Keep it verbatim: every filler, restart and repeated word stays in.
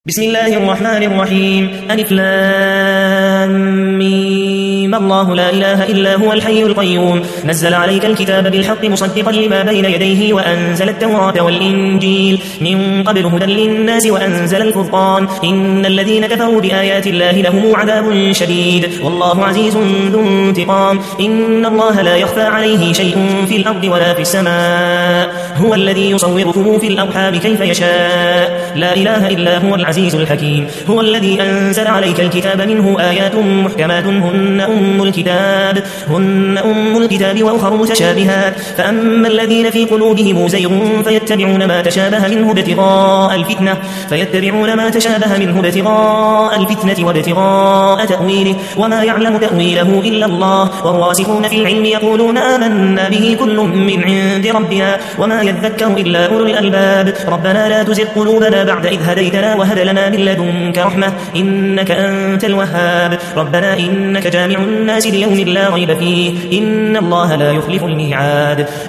بسم الله الرحمن الرحيم ألف لام ميم الله لا إله إلا هو الحي القيوم نزل عليك الكتاب بالحق مصدقا لما بين يديه وأنزل التوراة والإنجيل من قبل هدى للناس وأنزل الفرقان إن الذين كفروا بآيات الله لهم عذاب شديد والله عزيز ذو انتقام إن الله لا يخفى عليه شيء في الأرض ولا في السماء هو الذي يصوركم في الأرحام كيف يشاء لا إله إلا هو العزيز الحكيم هو الذي أنزل عليك الكتاب منه آيات محكمات هن أم الكتاب هن أم الكتاب وأخر متشابهات فأما الذين في قلوبهم زيغ فيتبعون ما تشابه منه ابتغاء الفتنة فيتبعون ما تشابه منه ابتغاء الفتنة وابتغاء تأويله وما يعلم تأويله إلا الله والراسخون في العلم يقولون آمنا به كل من عند ربنا وما يذكر إلا أولو الألباب ربنا لا تزغ قلوبنا بعد إذ هديتنا وهب لنا من لدنك رحمة إنك أنت الوهاب ربنا إنك جامع الناس ليوم لا ريب فيه إن الله لا يخلف الميعاد